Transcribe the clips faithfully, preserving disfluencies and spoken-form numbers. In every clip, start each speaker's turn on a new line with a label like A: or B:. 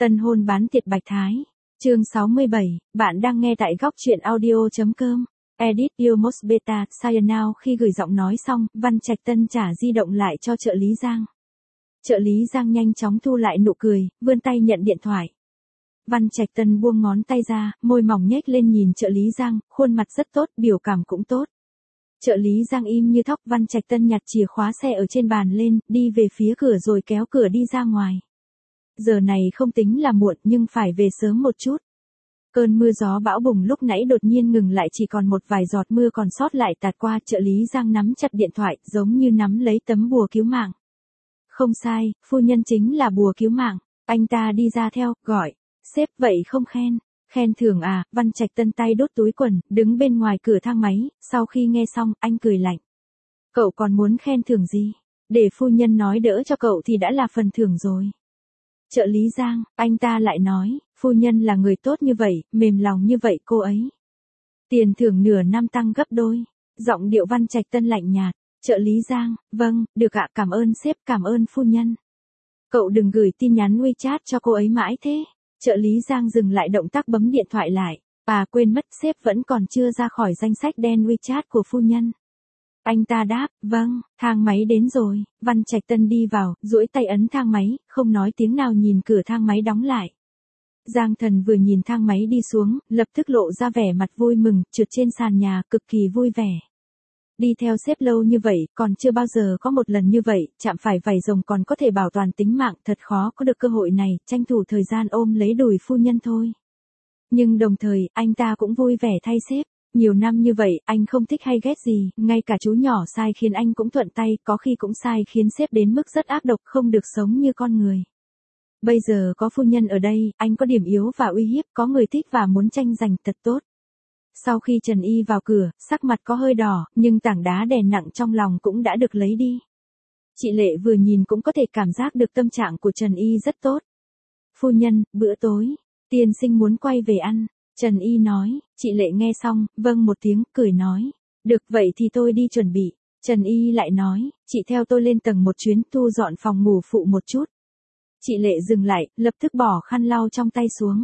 A: Tân hôn bán tiệt Bạch Thái. Chương sáu mươi bảy, bạn đang nghe tại góc truyện audio chấm com. Edit Iomos Beta, Sign Now. Khi gửi giọng nói xong, Văn Trạch Tân trả di động lại cho trợ lý Giang. Trợ lý Giang nhanh chóng thu lại nụ cười, vươn tay nhận điện thoại. Văn Trạch Tân buông ngón tay ra, môi mỏng nhếch lên nhìn trợ lý Giang, khuôn mặt rất tốt, biểu cảm cũng tốt. Trợ lý Giang im như thóc. Văn Trạch Tân nhặt chìa khóa xe ở trên bàn lên, đi về phía cửa rồi kéo cửa đi ra ngoài. Giờ này không tính là muộn nhưng phải về sớm một chút. Cơn mưa gió bão bùng lúc nãy đột nhiên ngừng lại, chỉ còn một vài giọt mưa còn sót lại tạt qua. Trợ lý Giang nắm chặt điện thoại, giống như nắm lấy tấm bùa cứu mạng. Không sai, phu nhân chính là bùa cứu mạng. Anh ta đi ra theo, gọi. Sếp, vậy không khen. Khen thưởng à? Văn Trạch Tân tay đốt túi quần, đứng bên ngoài cửa thang máy. Sau khi nghe xong, anh cười lạnh. Cậu còn muốn khen thưởng gì? Để phu nhân nói đỡ cho cậu thì đã là phần thưởng rồi. Trợ lý Giang, anh ta lại nói, phu nhân là người tốt như vậy, mềm lòng như vậy cô ấy. Tiền thưởng nửa năm tăng gấp đôi. Giọng điệu Văn Trạch Tân lạnh nhạt. Trợ lý Giang, vâng, được ạ, cảm ơn sếp, cảm ơn phu nhân. Cậu đừng gửi tin nhắn WeChat cho cô ấy mãi thế. Trợ lý Giang dừng lại động tác bấm điện thoại lại. À quên mất, sếp vẫn còn chưa ra khỏi danh sách đen WeChat của phu nhân. Anh ta đáp, vâng, thang máy đến rồi. Văn Trạch Tân đi vào, duỗi tay ấn thang máy, không nói tiếng nào nhìn cửa thang máy đóng lại. Giang Thần vừa nhìn thang máy đi xuống, lập tức lộ ra vẻ mặt vui mừng, trượt trên sàn nhà, cực kỳ vui vẻ. Đi theo sếp lâu như vậy, còn chưa bao giờ có một lần như vậy, chạm phải vảy rồng còn có thể bảo toàn tính mạng, thật khó có được cơ hội này, tranh thủ thời gian ôm lấy đùi phu nhân thôi. Nhưng đồng thời, anh ta cũng vui vẻ thay sếp. Nhiều năm như vậy, anh không thích hay ghét gì, ngay cả chú nhỏ sai khiến anh cũng thuận tay, có khi cũng sai khiến sếp đến mức rất ác độc, không được sống như con người. Bây giờ có phu nhân ở đây, anh có điểm yếu và uy hiếp, có người thích và muốn tranh giành, thật tốt. Sau khi Trần Y vào cửa, sắc mặt có hơi đỏ, nhưng tảng đá đè nặng trong lòng cũng đã được lấy đi. Chị Lệ vừa nhìn cũng có thể cảm giác được tâm trạng của Trần Y rất tốt. Phu nhân, bữa tối, tiên sinh muốn quay về ăn. Trần Y nói. Chị Lệ nghe xong, vâng một tiếng, cười nói. Được, vậy thì tôi đi chuẩn bị. Trần Y lại nói, chị theo tôi lên tầng một chuyến, thu dọn phòng ngủ phụ một chút. Chị Lệ dừng lại, lập tức bỏ khăn lau trong tay xuống.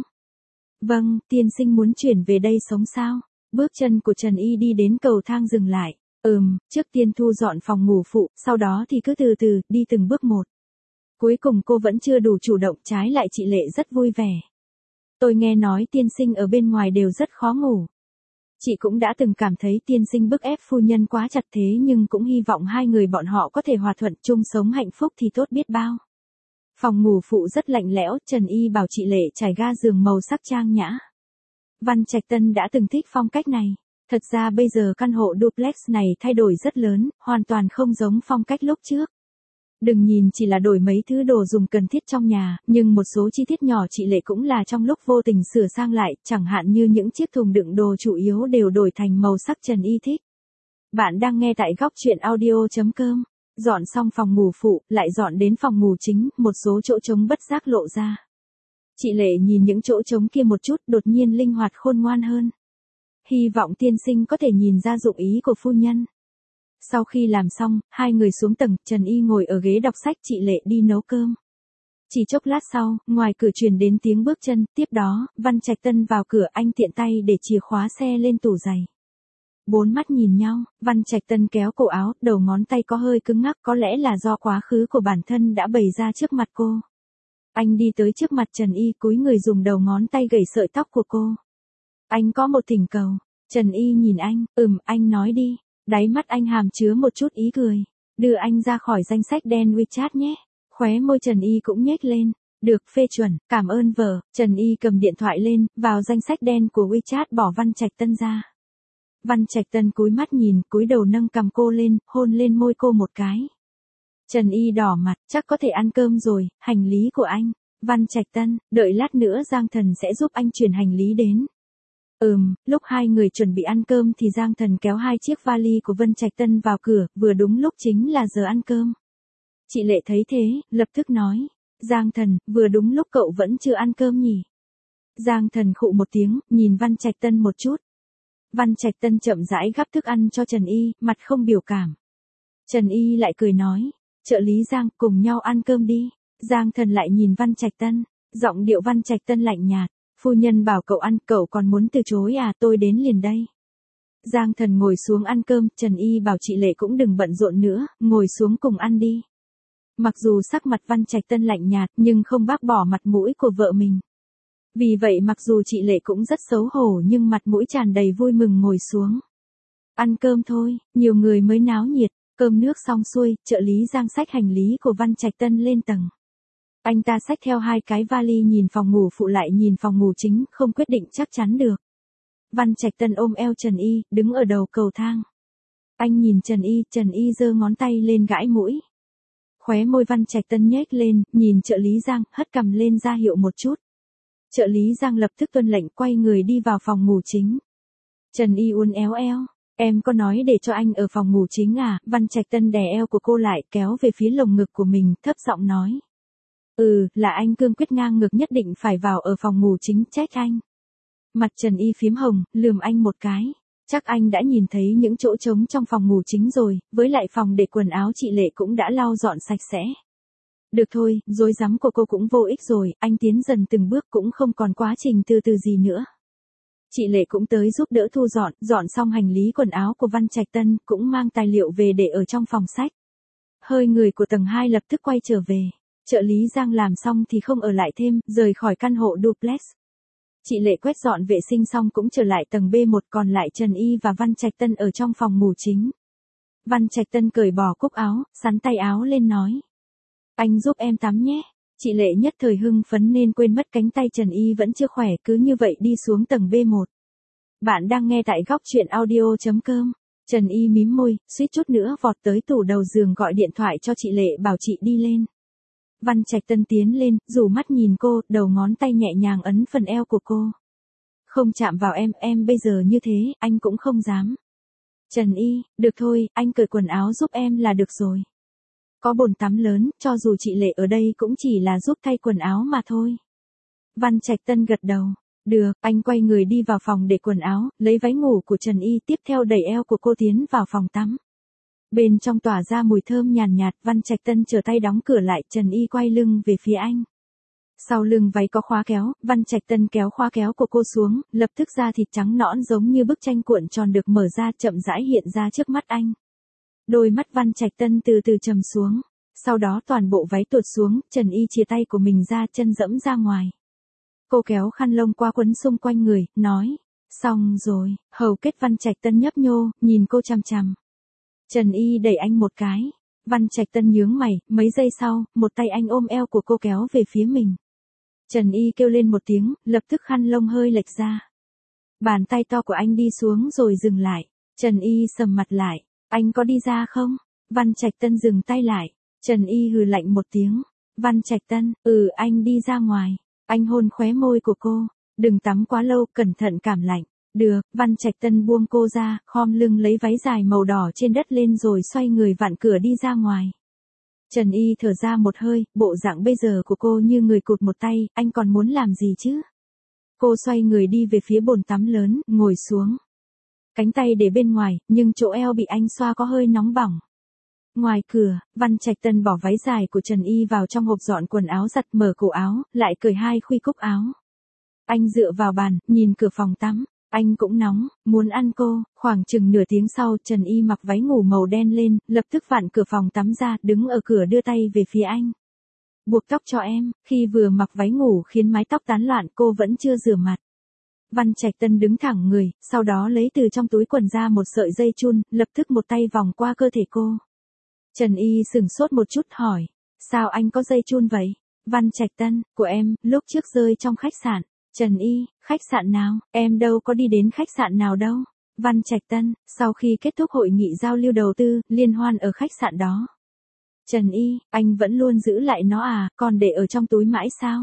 A: Vâng, tiên sinh muốn chuyển về đây sống sao? Bước chân của Trần Y đi đến cầu thang dừng lại. Ừm, trước tiên thu dọn phòng ngủ phụ, sau đó thì cứ từ từ, đi từng bước một. Cuối cùng cô vẫn chưa đủ chủ động, trái lại chị Lệ rất vui vẻ. Tôi nghe nói tiên sinh ở bên ngoài đều rất khó ngủ. Chị cũng đã từng cảm thấy tiên sinh bức ép phu nhân quá chặt thế, nhưng cũng hy vọng hai người bọn họ có thể hòa thuận chung sống hạnh phúc thì tốt biết bao. Phòng ngủ phụ rất lạnh lẽo, Trần Y bảo chị Lệ trải ga giường màu sắc trang nhã. Văn Trạch Tân đã từng thích phong cách này. Thật ra bây giờ căn hộ duplex này thay đổi rất lớn, hoàn toàn không giống phong cách lúc trước. Đừng nhìn chỉ là đổi mấy thứ đồ dùng cần thiết trong nhà, nhưng một số chi tiết nhỏ chị Lệ cũng là trong lúc vô tình sửa sang lại, chẳng hạn như những chiếc thùng đựng đồ chủ yếu đều đổi thành màu sắc Trần Y thích. Bạn đang nghe tại góc truyện audio chấm com. Dọn xong phòng ngủ phụ, lại dọn đến phòng ngủ chính, một số chỗ trống bất giác lộ ra. Chị Lệ nhìn những chỗ trống kia một chút, đột nhiên linh hoạt khôn ngoan hơn. Hy vọng tiên sinh có thể nhìn ra dụng ý của phu nhân. Sau khi làm xong, hai người xuống tầng, Trần Y ngồi ở ghế đọc sách, chị Lệ đi nấu cơm. Chỉ chốc lát sau, ngoài cửa truyền đến tiếng bước chân, tiếp đó, Văn Trạch Tân vào cửa, anh tiện tay để chìa khóa xe lên tủ giày. Bốn mắt nhìn nhau, Văn Trạch Tân kéo cổ áo, đầu ngón tay có hơi cứng ngắc, có lẽ là do quá khứ của bản thân đã bày ra trước mặt cô. Anh đi tới trước mặt Trần Y, cúi người dùng đầu ngón tay gẩy sợi tóc của cô. Anh có một thỉnh cầu. Trần Y nhìn anh, ừm, anh nói đi. Đáy mắt anh hàm chứa một chút ý cười. Đưa anh ra khỏi danh sách đen WeChat nhé. Khóe môi Trần Y cũng nhếch lên. Được, phê chuẩn, cảm ơn vợ. Trần Y cầm điện thoại lên, vào danh sách đen của WeChat, bỏ Văn Trạch Tân ra. Văn Trạch Tân cúi mắt nhìn, cúi đầu nâng cằm cô lên, hôn lên môi cô một cái. Trần Y đỏ mặt, chắc có thể ăn cơm rồi, hành lý của anh. Văn Trạch Tân, đợi lát nữa Giang Thần sẽ giúp anh chuyển hành lý đến. Ừm, lúc hai người chuẩn bị ăn cơm thì Giang Thần kéo hai chiếc vali của Văn Trạch Tân vào cửa, vừa đúng lúc chính là giờ ăn cơm. Chị Lệ thấy thế, lập tức nói. Giang Thần, vừa đúng lúc cậu vẫn chưa ăn cơm nhỉ? Giang Thần khụ một tiếng, nhìn Văn Trạch Tân một chút. Văn Trạch Tân chậm rãi gắp thức ăn cho Trần Y, mặt không biểu cảm. Trần Y lại cười nói. Trợ lý Giang, cùng nhau ăn cơm đi. Giang Thần lại nhìn Văn Trạch Tân. Giọng điệu Văn Trạch Tân lạnh nhạt. Phu nhân bảo cậu ăn, cậu còn muốn từ chối à, tôi đến liền đây. Giang Thần ngồi xuống ăn cơm, Trần Y bảo chị Lệ cũng đừng bận rộn nữa, ngồi xuống cùng ăn đi. Mặc dù sắc mặt Văn Trạch Tân lạnh nhạt, nhưng không bác bỏ mặt mũi của vợ mình. Vì vậy mặc dù chị Lệ cũng rất xấu hổ nhưng mặt mũi tràn đầy vui mừng ngồi xuống. Ăn cơm thôi, nhiều người mới náo nhiệt, cơm nước xong xuôi, trợ lý Giang xách hành lý của Văn Trạch Tân lên tầng. Anh ta xách theo hai cái vali nhìn phòng ngủ phụ lại nhìn phòng ngủ chính, không quyết định chắc chắn được. Văn Trạch Tân ôm eo Trần Y, đứng ở đầu cầu thang. Anh nhìn Trần Y, Trần Y giơ ngón tay lên gãi mũi. Khóe môi Văn Trạch Tân nhếch lên, nhìn trợ lý Giang, hất cằm lên ra hiệu một chút. Trợ lý Giang lập tức tuân lệnh quay người đi vào phòng ngủ chính. Trần Y uốn éo eo, em có nói để cho anh ở phòng ngủ chính à? Văn Trạch Tân đè eo của cô lại, kéo về phía lồng ngực của mình, thấp giọng nói. Ừ, là anh cương quyết ngang ngực nhất định phải vào ở phòng ngủ chính, trách anh. Mặt Trần Y phím hồng, lườm anh một cái. Chắc anh đã nhìn thấy những chỗ trống trong phòng ngủ chính rồi, với lại phòng để quần áo chị Lệ cũng đã lau dọn sạch sẽ. Được thôi, rối rắm của cô cũng vô ích rồi, anh tiến dần từng bước cũng không còn quá trình từ từ gì nữa. Chị Lệ cũng tới giúp đỡ thu dọn, dọn xong hành lý quần áo của Văn Trạch Tân, cũng mang tài liệu về để ở trong phòng sách. Hơi người của tầng hai lập tức quay trở về. Trợ lý Giang làm xong thì không ở lại thêm, rời khỏi căn hộ duplex. Chị Lệ quét dọn vệ sinh xong cũng trở lại tầng B một, còn lại Trần Y và Văn Trạch Tân ở trong phòng ngủ chính. Văn Trạch Tân cởi bỏ cúc áo, sắn tay áo lên nói. Anh giúp em tắm nhé. Chị Lệ nhất thời hưng phấn nên quên mất cánh tay Trần Y vẫn chưa khỏe, cứ như vậy đi xuống tầng B một. Bạn đang nghe tại góc truyện audio chấm com. Trần Y mím môi, suýt chút nữa vọt tới tủ đầu giường gọi điện thoại cho chị Lệ bảo chị đi lên. Văn Trạch Tân tiến lên, rủ mắt nhìn cô, đầu ngón tay nhẹ nhàng ấn phần eo của cô. Không chạm vào em, em bây giờ như thế, anh cũng không dám. Trần Y, được thôi, anh cởi quần áo giúp em là được rồi. Có bồn tắm lớn, cho dù chị Lệ ở đây cũng chỉ là giúp thay quần áo mà thôi. Văn Trạch Tân gật đầu. Được, anh quay người đi vào phòng để quần áo, lấy váy ngủ của Trần Y, tiếp theo đẩy eo của cô tiến vào phòng tắm. Bên trong tỏa ra mùi thơm nhàn nhạt, Văn Trạch Tân trở tay đóng cửa lại, Trần Y quay lưng về phía anh. Sau lưng váy có khóa kéo, Văn Trạch Tân kéo khóa kéo của cô xuống, lập tức da thịt trắng nõn giống như bức tranh cuộn tròn được mở ra chậm rãi hiện ra trước mắt anh. Đôi mắt Văn Trạch Tân từ từ trầm xuống, sau đó toàn bộ váy tuột xuống, Trần Y chìa tay của mình ra, chân dẫm ra ngoài. Cô kéo khăn lông qua quấn xung quanh người, nói, xong rồi, hầu kết Văn Trạch Tân nhấp nhô, nhìn cô chằm chằm. Trần Y đẩy anh một cái, Văn Trạch Tân nhướng mày, mấy giây sau, một tay anh ôm eo của cô kéo về phía mình. Trần Y kêu lên một tiếng, lập tức khăn lông hơi lệch ra. Bàn tay to của anh đi xuống rồi dừng lại, Trần Y sầm mặt lại, anh có đi ra không? Văn Trạch Tân dừng tay lại, Trần Y hừ lạnh một tiếng, Văn Trạch Tân, ừ anh đi ra ngoài, anh hôn khóe môi của cô, đừng tắm quá lâu, cẩn thận cảm lạnh. Được, Văn Trạch Tân buông cô ra, khom lưng lấy váy dài màu đỏ trên đất lên rồi xoay người vặn cửa đi ra ngoài. Trần Y thở ra một hơi, bộ dạng bây giờ của cô như người cụt một tay, anh còn muốn làm gì chứ? Cô xoay người đi về phía bồn tắm lớn, ngồi xuống. Cánh tay để bên ngoài, nhưng chỗ eo bị anh xoa có hơi nóng bỏng. Ngoài cửa, Văn Trạch Tân bỏ váy dài của Trần Y vào trong hộp dọn quần áo giặt, mở cổ áo, lại cởi hai khuy cúc áo. Anh dựa vào bàn, nhìn cửa phòng tắm. Anh cũng nóng, muốn ăn cô. Khoảng chừng nửa tiếng sau, Trần Y mặc váy ngủ màu đen lên, lập tức vặn cửa phòng tắm ra, đứng ở cửa đưa tay về phía anh. Buộc tóc cho em. Khi vừa mặc váy ngủ khiến mái tóc tán loạn, cô vẫn chưa rửa mặt. Văn Trạch Tân đứng thẳng người, sau đó lấy từ trong túi quần ra một sợi dây chun, lập tức một tay vòng qua cơ thể cô. Trần Y sửng sốt một chút hỏi, sao anh có dây chun vậy? Văn Trạch Tân, của em, lúc trước rơi trong khách sạn. Trần Y, khách sạn nào? Em đâu có đi đến khách sạn nào đâu. Văn Trạch Tân, sau khi kết thúc hội nghị giao lưu đầu tư, liên hoan ở khách sạn đó. Trần Y, anh vẫn luôn giữ lại nó à, còn để ở trong túi mãi sao?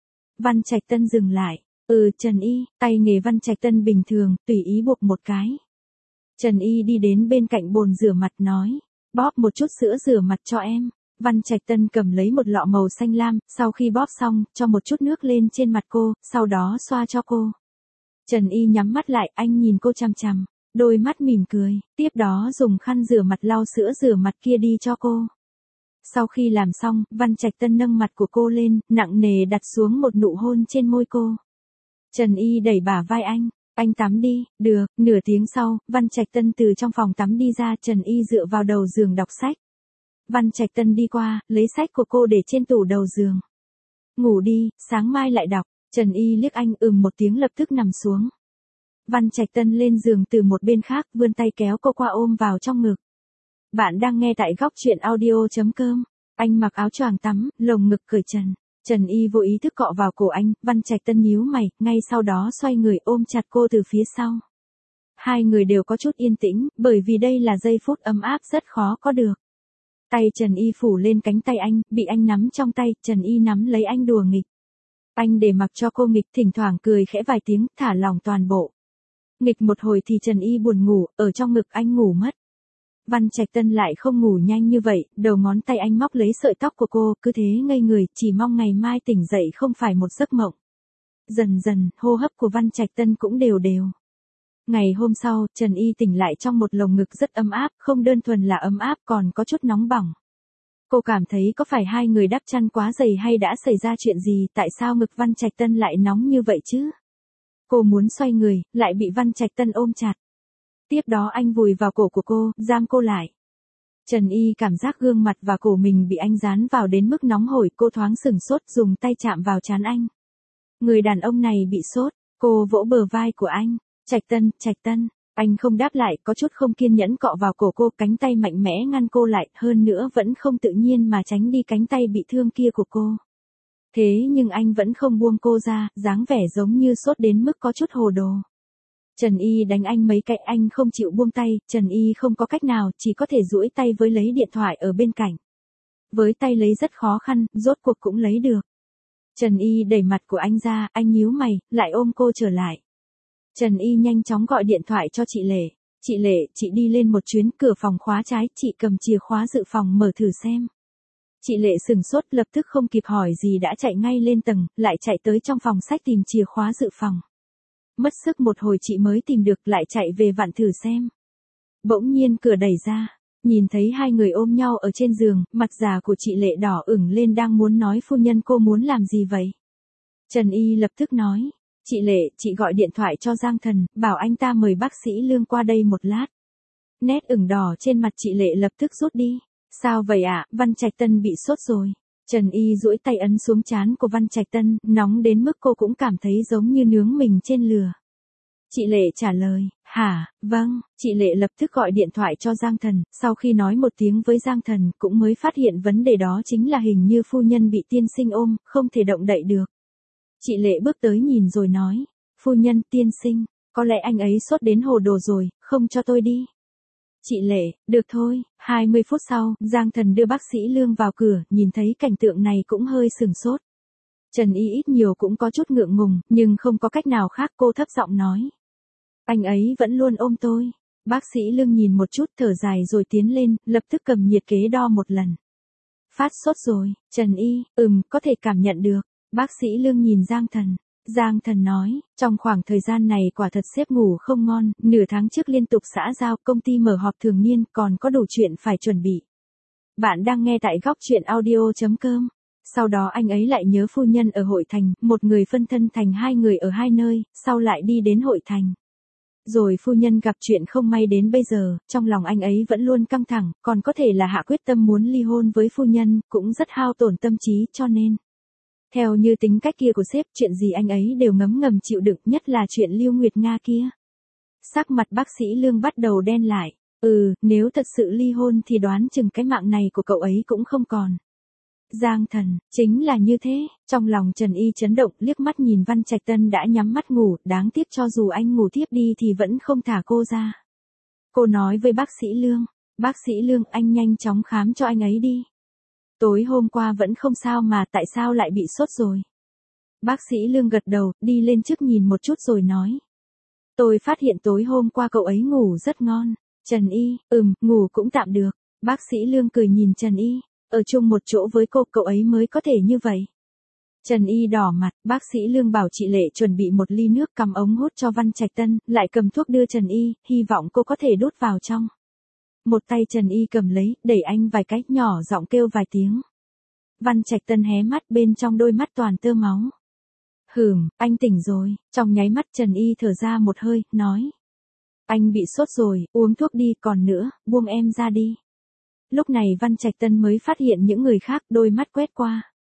A: Văn Trạch Tân dừng lại. Ừ, Trần Y, tay nghề Văn Trạch Tân bình thường, tùy ý buộc một cái. Trần Y đi đến bên cạnh bồn rửa mặt nói, bóp một chút sữa rửa mặt cho em. Văn Trạch Tân cầm lấy một lọ màu xanh lam, sau khi bóp xong, cho một chút nước lên trên mặt cô, sau đó xoa cho cô. Trần Y nhắm mắt lại, anh nhìn cô chằm chằm, đôi mắt mỉm cười, tiếp đó dùng khăn rửa mặt lau sữa rửa mặt kia đi cho cô. Sau khi làm xong, Văn Trạch Tân nâng mặt của cô lên, nặng nề đặt xuống một nụ hôn trên môi cô. Trần Y đẩy bả vai anh, anh tắm đi, được, nửa tiếng sau, Văn Trạch Tân từ trong phòng tắm đi ra, Trần Y dựa vào đầu giường đọc sách. Văn Trạch Tân đi qua, lấy sách của cô để trên tủ đầu giường. Ngủ đi, sáng mai lại đọc, Trần Y liếc anh ừm một tiếng lập tức nằm xuống. Văn Trạch Tân lên giường từ một bên khác, vươn tay kéo cô qua ôm vào trong ngực. Bạn đang nghe tại góc truyện audio.com. Anh mặc áo choàng tắm, lồng ngực cởi trần. Trần Y vô ý thức cọ vào cổ anh, Văn Trạch Tân nhíu mày, ngay sau đó xoay người ôm chặt cô từ phía sau. Hai người đều có chút yên tĩnh, bởi vì đây là giây phút ấm áp rất khó có được. Tay Trần Y phủ lên cánh tay anh, bị anh nắm trong tay, Trần Y nắm lấy anh đùa nghịch. Anh để mặc cho cô nghịch, thỉnh thoảng cười khẽ vài tiếng, thả lỏng toàn bộ. Nghịch một hồi thì Trần Y buồn ngủ, ở trong ngực anh ngủ mất. Văn Trạch Tân lại không ngủ nhanh như vậy, đầu ngón tay anh móc lấy sợi tóc của cô, cứ thế ngây người, chỉ mong ngày mai tỉnh dậy không phải một giấc mộng. Dần dần, hô hấp của Văn Trạch Tân cũng đều đều. Ngày hôm sau, Trần Y tỉnh lại trong một lồng ngực rất ấm áp, không đơn thuần là ấm áp còn có chút nóng bỏng. Cô cảm thấy có phải hai người đắp chăn quá dày hay đã xảy ra chuyện gì, tại sao ngực Văn Trạch Tân lại nóng như vậy chứ? Cô muốn xoay người, lại bị Văn Trạch Tân ôm chặt. Tiếp đó anh vùi vào cổ của cô, giam cô lại. Trần Y cảm giác gương mặt và cổ mình bị anh dán vào đến mức nóng hổi, cô thoáng sửng sốt, dùng tay chạm vào trán anh. Người đàn ông này bị sốt, cô vỗ bờ vai của anh. Trạch Tân, Trạch Tân, anh không đáp lại, có chút không kiên nhẫn cọ vào cổ cô, cánh tay mạnh mẽ ngăn cô lại, hơn nữa vẫn không tự nhiên mà tránh đi cánh tay bị thương kia của cô. Thế nhưng anh vẫn không buông cô ra, dáng vẻ giống như sốt đến mức có chút hồ đồ. Trần Y đánh anh mấy cái, anh không chịu buông tay, Trần Y không có cách nào, chỉ có thể duỗi tay với lấy điện thoại ở bên cạnh. Với tay lấy rất khó khăn, rốt cuộc cũng lấy được. Trần Y đẩy mặt của anh ra, anh nhíu mày, lại ôm cô trở lại. Trần Y nhanh chóng gọi điện thoại cho chị Lệ. Chị Lệ, chị đi lên một chuyến, cửa phòng khóa trái, chị cầm chìa khóa dự phòng mở thử xem. Chị Lệ sửng sốt, lập tức không kịp hỏi gì đã chạy ngay lên tầng, lại chạy tới trong phòng sách tìm chìa khóa dự phòng. Mất sức một hồi chị mới tìm được, lại chạy về vặn thử xem. Bỗng nhiên cửa đẩy ra, nhìn thấy hai người ôm nhau ở trên giường, mặt già của chị Lệ đỏ ửng lên, đang muốn nói phu nhân cô muốn làm gì vậy? Trần Y lập tức nói, chị Lệ, chị gọi điện thoại cho Giang Thần, bảo anh ta mời bác sĩ Lương qua đây một lát. Nét ửng đỏ trên mặt chị Lệ lập tức rút đi. Sao vậy ạ, à? Văn Trạch Tân bị sốt rồi. Trần Y duỗi tay ấn xuống trán của Văn Trạch Tân, nóng đến mức cô cũng cảm thấy giống như nướng mình trên lửa. Chị Lệ trả lời, hả, vâng, chị Lệ lập tức gọi điện thoại cho Giang Thần, sau khi nói một tiếng với Giang Thần cũng mới phát hiện vấn đề đó chính là hình như phu nhân bị tiên sinh ôm, không thể động đậy được. Chị Lệ bước tới nhìn rồi nói, phu nhân, tiên sinh, có lẽ anh ấy sốt đến hồ đồ rồi, không cho tôi đi. Chị Lệ, được thôi, hai mươi phút sau, Giang Thần đưa bác sĩ Lương vào cửa, nhìn thấy cảnh tượng này cũng hơi sừng sốt. Trần Y ít nhiều cũng có chút ngượng ngùng, nhưng không có cách nào khác, cô thấp giọng nói. Anh ấy vẫn luôn ôm tôi. Bác sĩ Lương nhìn một chút, thở dài rồi tiến lên, lập tức cầm nhiệt kế đo một lần. Phát sốt rồi, Trần Y, ừm, có thể cảm nhận được. Bác sĩ Lương nhìn Giang Thần. Giang Thần nói, trong khoảng thời gian này quả thật sếp ngủ không ngon, nửa tháng trước liên tục xã giao, công ty mở họp thường niên, còn có đủ chuyện phải chuẩn bị. Bạn đang nghe tại góc truyện audio.com. Sau đó anh ấy lại nhớ phu nhân ở Hội Thành, một người phân thân thành hai người ở hai nơi, sau lại đi đến Hội Thành. Rồi phu nhân gặp chuyện không may đến bây giờ, trong lòng anh ấy vẫn luôn căng thẳng, còn có thể là hạ quyết tâm muốn ly hôn với phu nhân, cũng rất hao tổn tâm trí cho nên. Theo như tính cách kia của sếp, chuyện gì anh ấy đều ngấm ngầm chịu đựng, nhất là chuyện Lưu Nguyệt Nga kia. Sắc mặt bác sĩ Lương bắt đầu đen lại. Ừ, nếu thật sự ly hôn thì đoán chừng cái mạng này của cậu ấy cũng không còn. Giang Thần, chính là như thế, trong lòng Trần Y chấn động, liếc mắt nhìn Văn Trạch Tân đã nhắm mắt ngủ, đáng tiếc cho dù anh ngủ tiếp đi thì vẫn không thả cô ra. Cô nói với bác sĩ Lương, bác sĩ Lương, anh nhanh chóng khám cho anh ấy đi. Tối hôm qua vẫn không sao mà tại sao lại bị sốt rồi? Bác sĩ Lương gật đầu, đi lên trước nhìn một chút rồi nói. Tôi phát hiện tối hôm qua cậu ấy ngủ rất ngon. Trần Y, ừm, ngủ cũng tạm được. Bác sĩ Lương cười nhìn Trần Y, ở chung một chỗ với cô cậu ấy mới có thể như vậy. Trần Y đỏ mặt, bác sĩ Lương bảo chị Lệ chuẩn bị một ly nước, cầm ống hút cho Văn Trạch Tân, lại cầm thuốc đưa Trần Y, hy vọng cô có thể đút vào trong. Một tay Trần Y cầm lấy, đẩy anh vài cái, nhỏ giọng kêu vài tiếng. Văn Trạch Tân hé mắt, bên trong đôi mắt toàn tơ máu. Hừm, anh tỉnh rồi. Trong nháy mắt Trần Y thở ra một hơi, nói. Anh bị sốt rồi, uống thuốc đi, còn nữa, buông em ra đi. Lúc này Văn Trạch Tân mới phát hiện những người khác, đôi mắt quét qua.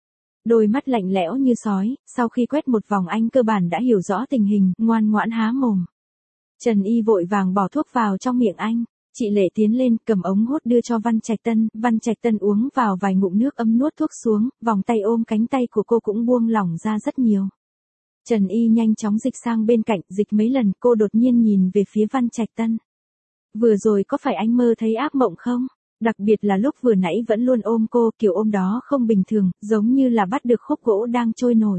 A: Đôi mắt lạnh lẽo như sói, sau khi quét một vòng anh cơ bản đã hiểu rõ tình hình, ngoan ngoãn há mồm. Trần Y vội vàng bỏ thuốc vào trong miệng anh. Chị Lệ tiến lên, cầm ống hút đưa cho Văn Trạch Tân, Văn Trạch Tân uống vào vài ngụm nước ấm nuốt thuốc xuống, vòng tay ôm cánh tay của cô cũng buông lỏng ra rất nhiều. Trần Y nhanh chóng dịch sang bên cạnh, dịch mấy lần, cô đột nhiên nhìn về phía Văn Trạch Tân. Vừa rồi có phải anh mơ thấy ác mộng không? Đặc biệt là lúc vừa nãy vẫn luôn ôm cô, kiểu ôm đó không bình thường, giống như là bắt được khúc gỗ đang trôi nổi.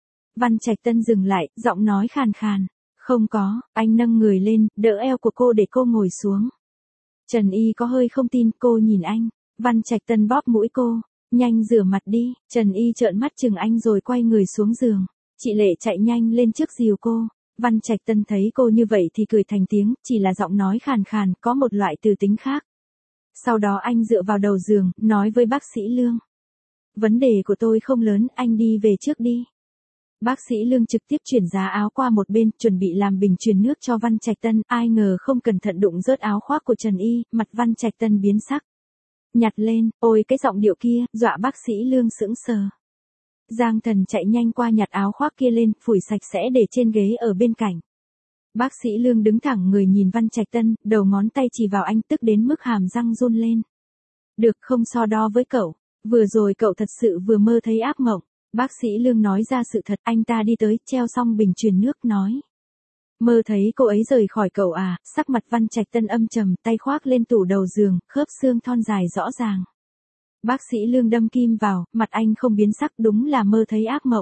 A: Văn Trạch Tân dừng lại, giọng nói khàn khàn. Không có, anh nâng người lên, đỡ eo của cô để cô ngồi xuống. Trần Y có hơi không tin, cô nhìn anh. Văn Trạch Tân bóp mũi cô. Nhanh rửa mặt đi. Trần Y trợn mắt chừng anh rồi quay người xuống giường. Chị Lệ chạy nhanh lên trước dìu cô. Văn Trạch Tân thấy cô như vậy thì cười thành tiếng, chỉ là giọng nói khàn khàn, có một loại từ tính khác. Sau đó anh dựa vào đầu giường, nói với bác sĩ Lương. Vấn đề của tôi không lớn, anh đi về trước đi. Bác sĩ Lương trực tiếp chuyển giá áo qua một bên, chuẩn bị làm bình truyền nước cho Văn Trạch Tân, ai ngờ không cẩn thận đụng rớt áo khoác của Trần Y, mặt Văn Trạch Tân biến sắc. Nhặt lên, ôi cái giọng điệu kia, dọa bác sĩ Lương sững sờ. Giang Thần chạy nhanh qua nhặt áo khoác kia lên, phủi sạch sẽ để trên ghế ở bên cạnh. Bác sĩ Lương đứng thẳng người nhìn Văn Trạch Tân, đầu ngón tay chỉ vào anh tức đến mức hàm răng run lên. Được không so đo với cậu, vừa rồi cậu thật sự vừa mơ thấy ác mộng. Bác sĩ Lương nói ra sự thật, anh ta đi tới, treo xong bình truyền nước, nói. Mơ thấy cô ấy rời khỏi cậu à, sắc mặt Văn Trạch Tân âm trầm, tay khoác lên tủ đầu giường, khớp xương thon dài rõ ràng. Bác sĩ Lương đâm kim vào, mặt anh không biến sắc, đúng là mơ thấy ác mộng.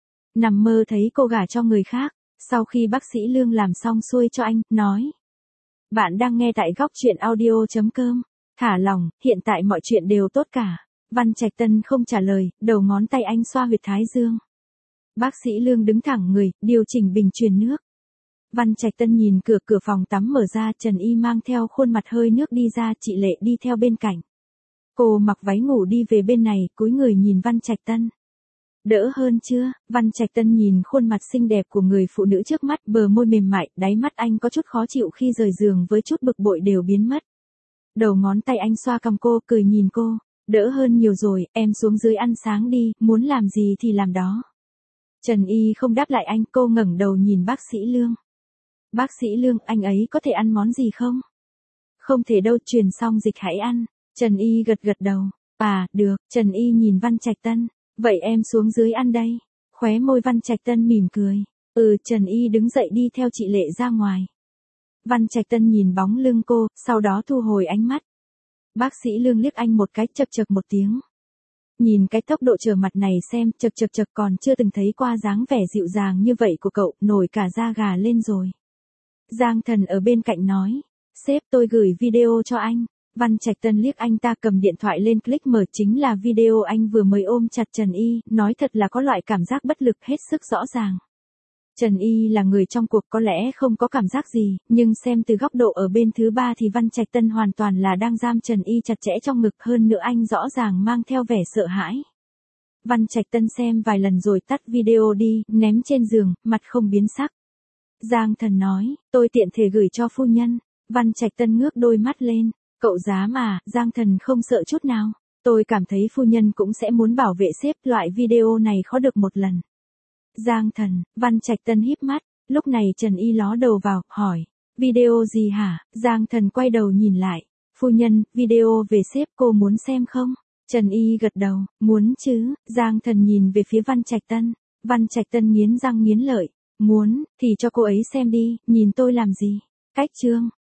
A: Nằm mơ thấy cô gả cho người khác, sau khi bác sĩ Lương làm xong xuôi cho anh, nói. Bạn đang nghe tại góc truyện audio chấm com, thả lòng, hiện tại mọi chuyện đều tốt cả. Văn Trạch Tân không trả lời, đầu ngón tay anh xoa huyệt thái dương. Bác sĩ Lương đứng thẳng người, điều chỉnh bình truyền nước. Văn Trạch Tân nhìn cửa cửa phòng tắm mở ra, Trần Y mang theo khuôn mặt hơi nước đi ra, chị Lệ đi theo bên cạnh. Cô mặc váy ngủ đi về bên này, cúi người nhìn Văn Trạch Tân. Đỡ hơn chưa? Văn Trạch Tân nhìn khuôn mặt xinh đẹp của người phụ nữ trước mắt, bờ môi mềm mại, đáy mắt anh có chút khó chịu khi rời giường với chút bực bội đều biến mất. Đầu ngón tay anh xoa cằm cô, cười nhìn cô. Đỡ hơn nhiều rồi, em xuống dưới ăn sáng đi, muốn làm gì thì làm đó. Trần Y không đáp lại anh, cô ngẩng đầu nhìn bác sĩ Lương. Bác sĩ Lương, anh ấy có thể ăn món gì không? Không thể đâu, truyền xong dịch hãy ăn. Trần Y gật gật đầu. À, được, Trần Y nhìn Văn Trạch Tân. Vậy em xuống dưới ăn đây. Khóe môi Văn Trạch Tân mỉm cười. Ừ, Trần Y đứng dậy đi theo chị Lệ ra ngoài. Văn Trạch Tân nhìn bóng lưng cô, sau đó thu hồi ánh mắt. Bác sĩ Lương liếc anh một cái, chậc chậc một tiếng. Nhìn cái tốc độ trở mặt này xem, chậc chậc chậc, còn chưa từng thấy qua dáng vẻ dịu dàng như vậy của cậu, nổi cả da gà lên rồi. Giang Thần ở bên cạnh nói, sếp tôi gửi video cho anh. Văn Trạch Tân liếc anh ta, cầm điện thoại lên click mở, chính là video anh vừa mới ôm chặt Trần Y, nói thật là có loại cảm giác bất lực hết sức rõ ràng. Trần Y là người trong cuộc có lẽ không có cảm giác gì, nhưng xem từ góc độ ở bên thứ ba thì Văn Trạch Tân hoàn toàn là đang giam Trần Y chặt chẽ trong ngực, hơn nữa anh rõ ràng mang theo vẻ sợ hãi. Văn Trạch Tân xem vài lần rồi tắt video đi, ném trên giường, mặt không biến sắc. Giang Thần nói, tôi tiện thể gửi cho phu nhân. Văn Trạch Tân ngước đôi mắt lên, cậu dám à? Giang Thần không sợ chút nào. Tôi cảm thấy phu nhân cũng sẽ muốn bảo vệ sếp, loại video này khó được một lần. Giang Thần, Văn Trạch Tân híp mắt, lúc này Trần Y ló đầu vào, hỏi, video gì hả? Giang Thần quay đầu nhìn lại, phu nhân, video về sếp cô muốn xem không? Trần Y gật đầu, muốn chứ. Giang Thần nhìn về phía Văn Trạch Tân, Văn Trạch Tân nghiến răng nghiến lợi, muốn, thì cho cô ấy xem đi, nhìn tôi làm gì? Cách chương.